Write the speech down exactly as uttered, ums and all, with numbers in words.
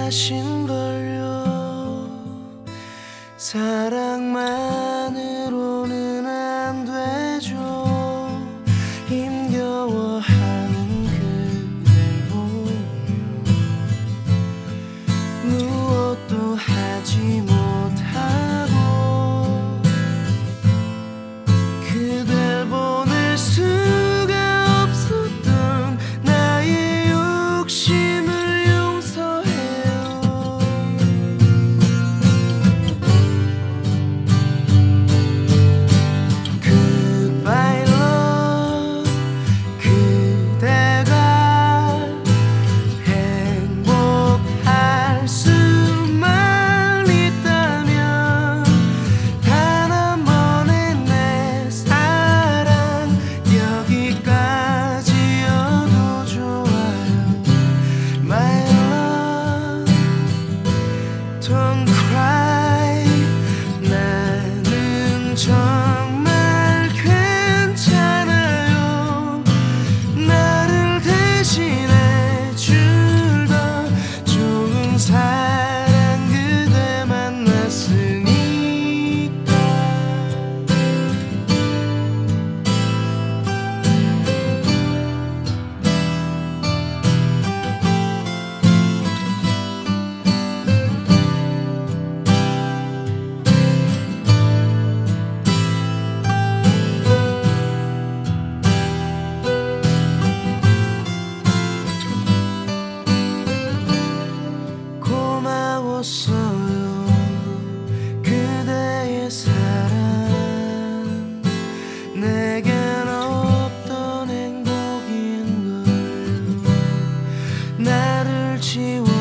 하신걸요. 사랑만으로는 안 되죠. 힘겨워하는 그댈 보며 무엇도 하지 못하고 그댈 보낼 수가 없었던 나의 욕심을 용서해요. Goodbye love, 그대가 행복할 수만 있다면 단 한 번의 내 사랑 여기까지여도 좋아요. My love, don't cry. 나는 정말 괜찮아요. 나를 대신해 줄던 좋은 사랑 그대 만났으니까. 고마웠어요. 그대의 사랑 내겐 없던 행복인걸요. 나를 지워